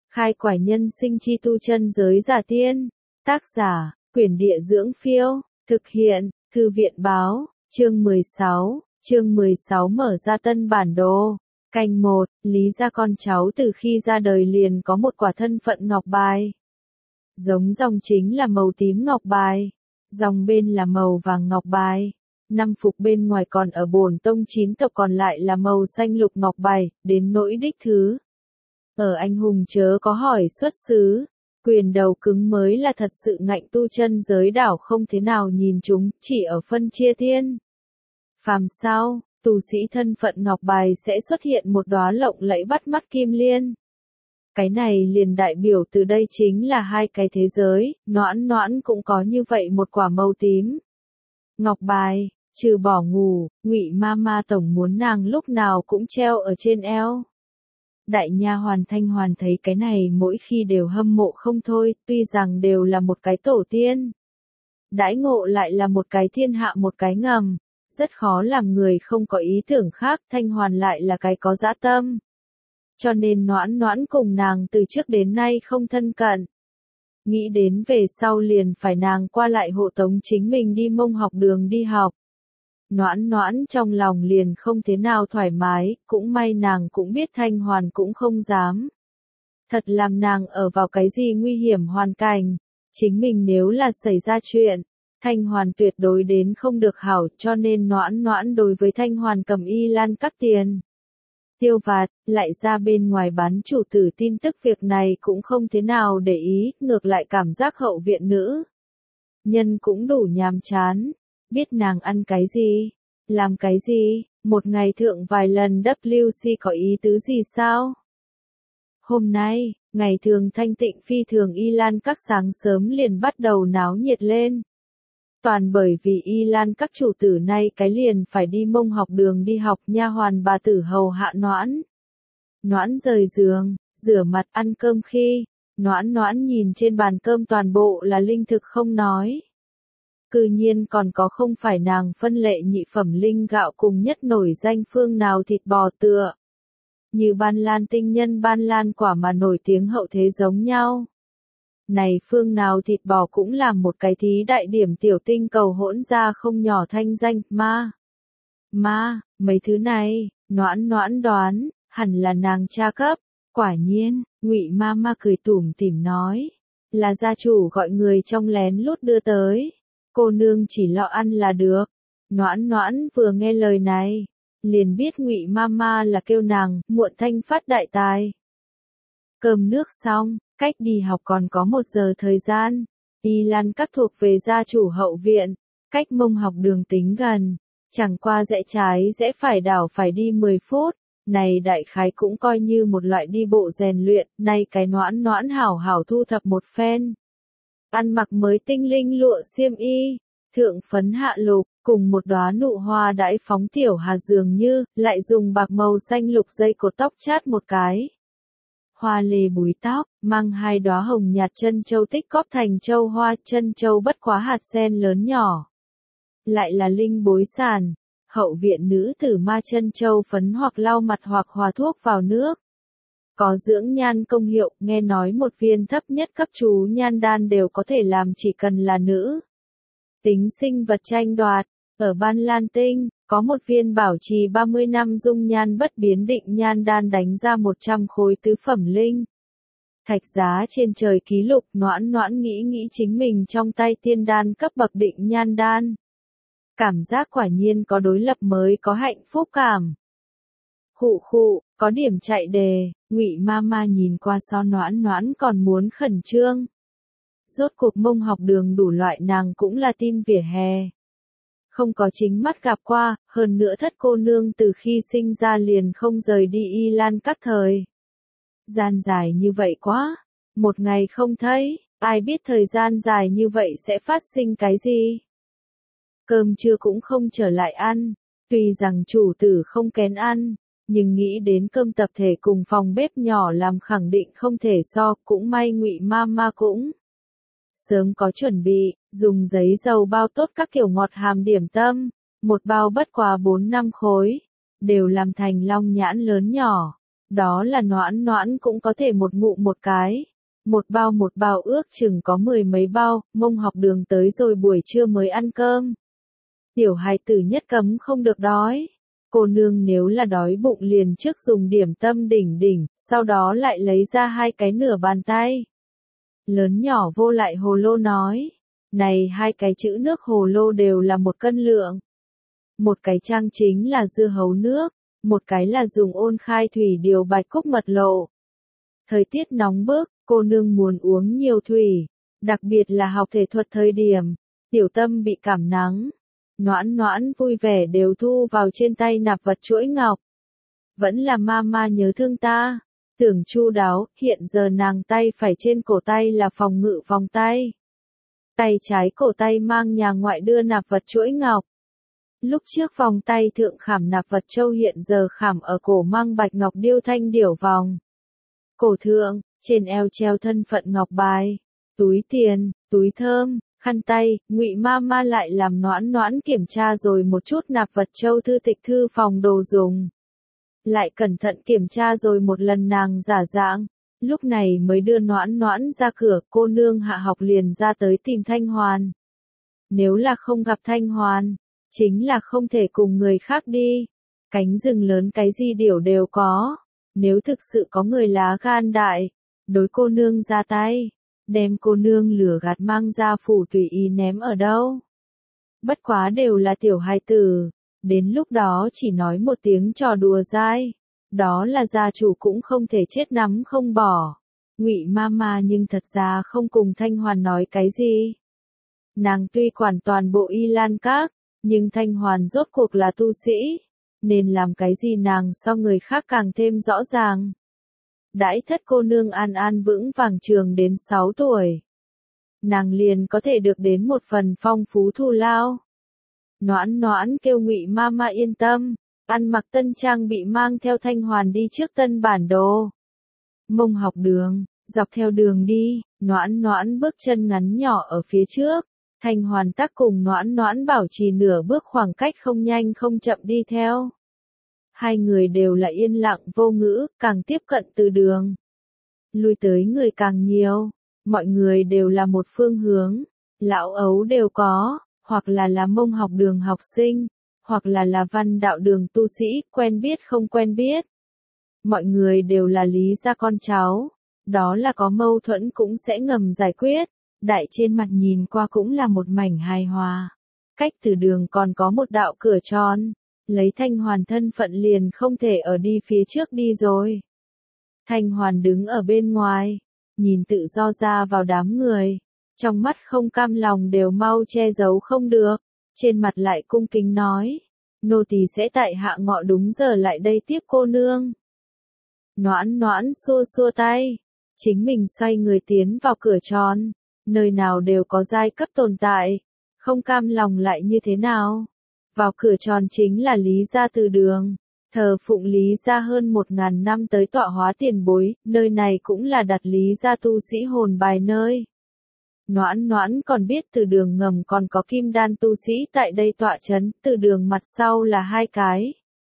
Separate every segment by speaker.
Speaker 1: Khai quải nhân sinh chi tu chân giới giả tiên. Tác giả, Quyển Địa Dưỡng Phiêu. Thực hiện, Thư viện Báo. Chương 16 mở ra tân bản đồ. Canh 1, Lý gia con cháu từ khi ra đời liền có một quả thân phận ngọc bài. Giống dòng chính là màu tím ngọc bài. Dòng bên là màu vàng ngọc bài. Năm phục bên ngoài còn ở bổn tông 9 tộc còn lại là màu xanh lục ngọc bài, đến nỗi đích thứ. Ở anh hùng chớ có hỏi xuất xứ. Quyền đầu cứng mới là thật sự ngạnh tu chân giới đảo không thế nào nhìn chúng, chỉ ở phân chia thiên. Phàm sao, tu sĩ thân phận ngọc bài sẽ xuất hiện một đóa lộng lẫy bắt mắt kim liên. Cái này liền đại biểu từ đây chính là hai cái thế giới, Noãn Noãn cũng có như vậy một quả màu tím. Ngọc bài, trừ bỏ ngủ, Ngụy Mama tổng muốn nàng lúc nào cũng treo ở trên eo. Đại nha hoàn Thanh Hoàn thấy cái này mỗi khi đều hâm mộ không thôi, tuy rằng đều là một cái tổ tiên. Đãi ngộ lại là một cái thiên hạ một cái ngầm, rất khó làm người không có ý tưởng khác, Thanh Hoàn lại là cái có dã tâm. Cho nên Noãn Noãn cùng nàng từ trước đến nay không thân cận. Nghĩ đến về sau liền phải nàng qua lại hộ tống chính mình đi Mông học đường đi học. Noãn Noãn trong lòng liền không thế nào thoải mái, cũng may nàng cũng biết Thanh Hoàn cũng không dám. Thật làm nàng ở vào cái gì nguy hiểm hoàn cảnh, chính mình nếu là xảy ra chuyện, Thanh Hoàn tuyệt đối đến không được hảo, cho nên Noãn Noãn đối với Thanh Hoàn cầm y lan các tiền. Tiêu vặt, lại ra bên ngoài bán chủ tử tin tức việc này cũng không thế nào để ý, ngược lại cảm giác hậu viện nữ nhân cũng đủ nhàm chán. Biết nàng ăn cái gì, làm cái gì, một ngày thượng vài lần WC có ý tứ gì sao? Hôm nay, ngày thường thanh tịnh phi thường y lan các sáng sớm liền bắt đầu náo nhiệt lên. Toàn bởi vì y lan các chủ tử nay cái liền phải đi Mông học đường đi học, nha hoàn bà tử hầu hạ Noãn. Noãn rời giường, rửa mặt ăn cơm khi, Noãn Noãn nhìn trên bàn cơm toàn bộ là linh thực không nói. Cư nhiên còn có không phải nàng phân lệ nhị phẩm linh gạo cùng nhất nổi danh phương nào thịt bò tựa. Như ban lan tinh nhân ban lan quả mà nổi tiếng hậu thế giống nhau. Này phương nào thịt bò cũng là một cái thí đại điểm tiểu tinh cầu hỗn ra không nhỏ thanh danh, mấy thứ này, Noãn Noãn đoán, hẳn là nàng cha cấp. Quả nhiên, Ngụy Mama cười tủm tỉm nói, là gia chủ gọi người trong lén lút đưa tới. Cô nương chỉ lo ăn là được. Noãn Noãn vừa nghe lời này, liền biết Ngụy Mama là kêu nàng muộn thanh phát đại tài. Cơm nước xong, cách đi học còn có 1 giờ thời gian. Y lan các thuộc về gia chủ hậu viện, cách Mông học đường tính gần, chẳng qua rẽ trái rẽ phải đảo phải đi 10 phút. Này đại khái cũng coi như một loại đi bộ rèn luyện, nay cái Noãn Noãn hảo hảo thu thập một phen. Ăn mặc mới tinh linh lụa xiêm y, thượng phấn hạ lục, cùng một đóa nụ hoa đãi phóng tiểu hà dường như, lại dùng bạc màu xanh lục dây cột tóc chát một cái. Hoa lê búi tóc, mang 2 đóa hồng nhạt chân châu tích góp thành châu hoa, chân châu bất quá hạt sen lớn nhỏ. Lại là linh bối sản, hậu viện nữ tử ma chân châu phấn hoặc lau mặt hoặc hòa thuốc vào nước. Có dưỡng nhan công hiệu, nghe nói một viên thấp nhất cấp chú nhan đan đều có thể làm chỉ cần là nữ tính sinh vật tranh đoạt. Ở Ban Lan Tinh, có một viên bảo trì 30 năm dung nhan bất biến định nhan đan đánh ra 100 khối tứ phẩm linh thạch giá trên trời ký lục. Noãn Noãn nghĩ chính mình trong tay tiên đan cấp bậc định nhan đan. Cảm giác quả nhiên có đối lập mới có hạnh phúc cảm. Khụ, có điểm chạy đề, Ngụy Mama nhìn qua so Noãn Noãn còn muốn khẩn trương. Rốt cuộc Mông học đường đủ loại nàng cũng là tin vỉa hè. Không có chính mắt gặp qua, hơn nữa thất cô nương từ khi sinh ra liền không rời đi y lan các thời gian dài như vậy quá, một ngày không thấy, ai biết thời gian dài như vậy sẽ phát sinh cái gì. Cơm trưa cũng không trở lại ăn, tuy rằng chủ tử không kén ăn, nhưng nghĩ đến cơm tập thể cùng phòng bếp nhỏ làm khẳng định không thể so, cũng may Ngụy Mama cũng sớm có chuẩn bị, dùng giấy dầu bao tốt các kiểu ngọt hàm điểm tâm, một bao bất quá 4-5 khối, đều làm thành long nhãn lớn nhỏ. Đó là Noãn Noãn cũng có thể một ngụm một cái. Một bao ước chừng có 10 mấy bao, Mông Học Đường tới rồi buổi trưa mới ăn cơm. Tiểu hài tử nhất cấm không được đói. Cô nương nếu là đói bụng liền trước dùng điểm tâm đỉnh đỉnh, sau đó lại lấy ra 2 cái nửa bàn tay. Lớn nhỏ vô lại hồ lô nói. Này 2 cái chữ nước hồ lô đều là 1 cân lượng. Một cái trang chính là dưa hấu nước, một cái là dùng ôn khai thủy điều bạch cúc mật lộ. Thời tiết nóng bức, cô nương muốn uống nhiều thủy, đặc biệt là học thể thuật thời điểm, tiểu tâm bị cảm nắng. Noãn Noãn vui vẻ đều thu vào trên tay nạp vật chuỗi ngọc. Vẫn là mama nhớ thương ta, tưởng chu đáo, hiện giờ nàng tay phải trên cổ tay là phòng ngự vòng tay. Tay trái cổ tay mang nhà ngoại đưa nạp vật chuỗi ngọc. Lúc trước vòng tay thượng khảm nạp vật châu hiện giờ khảm ở cổ mang bạch ngọc điêu thanh điểu vòng. Cổ thượng, trên eo treo thân phận ngọc bài, túi tiền, túi thơm, khăn tay, Ngụy Mama lại làm Noãn Noãn kiểm tra rồi một chút nạp vật châu thư tịch thư phòng đồ dùng. Lại cẩn thận kiểm tra rồi một lần nàng giả dạng, lúc này mới đưa Noãn Noãn ra cửa, cô nương hạ học liền ra tới tìm Thanh Hoàn. Nếu là không gặp Thanh Hoàn, chính là không thể cùng người khác đi. Cánh rừng lớn cái gì điểu đều có. Nếu thực sự có người lá gan đại, đối cô nương ra tay, đem cô nương lửa gạt mang ra phủ tùy ý ném ở đâu. Bất quá đều là tiểu hài tử, đến lúc đó chỉ nói một tiếng trò đùa dai, đó là gia chủ cũng không thể chết nắm không bỏ. Ngụy Mama nhưng thật ra không cùng Thanh Hoàn nói cái gì. Nàng tuy quản toàn bộ Y Lan Các, nhưng Thanh Hoàn rốt cuộc là tu sĩ, nên làm cái gì nàng so người khác càng thêm rõ ràng. Đãi thất cô nương an an vững vàng trường đến 6 tuổi. Nàng liền có thể được đến một phần phong phú thù lao. Noãn Noãn kêu Ngụy Mama yên tâm, ăn mặc tân trang bị mang theo Thanh Hoàn đi trước tân bản đồ. Mông Học Đường, dọc theo đường đi, Noãn Noãn bước chân ngắn nhỏ ở phía trước. Thanh Hoàn tắc cùng Noãn Noãn bảo trì nửa bước khoảng cách không nhanh không chậm đi theo. Hai người đều là yên lặng vô ngữ, càng tiếp cận từ đường. Lui tới người càng nhiều, mọi người đều là một phương hướng, lão ấu đều có, hoặc là Mông Học Đường học sinh, hoặc là Văn Đạo Đường tu sĩ, quen biết không quen biết. Mọi người đều là Lý gia con cháu, đó là có mâu thuẫn cũng sẽ ngầm giải quyết. Đại trên mặt nhìn qua cũng là một mảnh hài hòa. Cách từ đường còn có một đạo cửa tròn, lấy Thanh Hoàn thân phận liền không thể ở đi phía trước đi rồi. Thanh Hoàn đứng ở bên ngoài, nhìn tự do ra vào đám người, trong mắt không cam lòng đều mau che giấu không được, trên mặt lại cung kính nói, nô tỳ sẽ tại hạ ngọ đúng giờ lại đây tiếp cô nương. Noãn Noãn xua xua tay, chính mình xoay người tiến vào cửa tròn. Nơi nào đều có giai cấp tồn tại, không cam lòng lại như thế nào. Vào cửa tròn chính là Lý gia từ đường, thờ phụng Lý gia hơn 1000 năm tới tọa hóa tiền bối, nơi này cũng là đặt Lý gia tu sĩ hồn bài nơi. Noãn Noãn còn biết từ đường ngầm còn có kim đan tu sĩ tại đây tọa chấn, từ đường mặt sau là 2 cái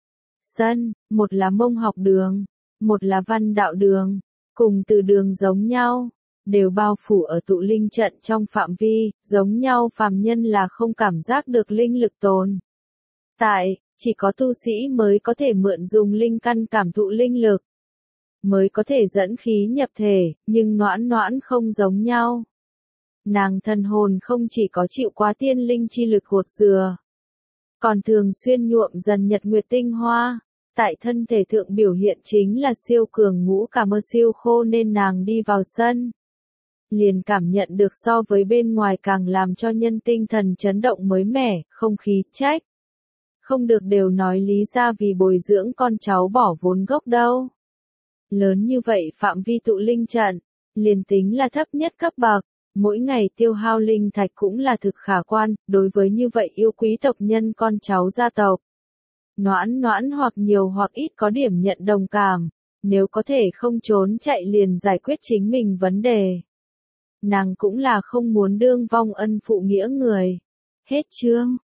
Speaker 1: sân, một là Mông Học Đường, một là Văn Đạo Đường, cùng từ đường giống nhau. Đều bao phủ ở tụ linh trận trong phạm vi, giống nhau phàm nhân là không cảm giác được linh lực tồn. Tại, chỉ có tu sĩ mới có thể mượn dùng linh căn cảm thụ linh lực, mới có thể dẫn khí nhập thể, nhưng Noãn Noãn không giống nhau. Nàng thần hồn không chỉ có chịu quá tiên linh chi lực hột dừa, còn thường xuyên nhuộm dần nhật nguyệt tinh hoa. Tại thân thể thượng biểu hiện chính là siêu cường ngũ cảm mơ siêu khô nên nàng đi vào sân. Liền cảm nhận được so với bên ngoài càng làm cho nhân tinh thần chấn động mới mẻ, không khí trách. Không được đều nói Lý gia vì bồi dưỡng con cháu bỏ vốn gốc đâu. Lớn như vậy phạm vi tụ linh trận, liền tính là thấp nhất cấp bậc, mỗi ngày tiêu hao linh thạch cũng là thực khả quan, đối với như vậy yêu quý tộc nhân con cháu gia tộc. Noãn Noãn hoặc nhiều hoặc ít có điểm nhận đồng cảm, nếu có thể không trốn chạy liền giải quyết chính mình vấn đề. Nàng cũng là không muốn đương vong ân phụ nghĩa người. Hết chương.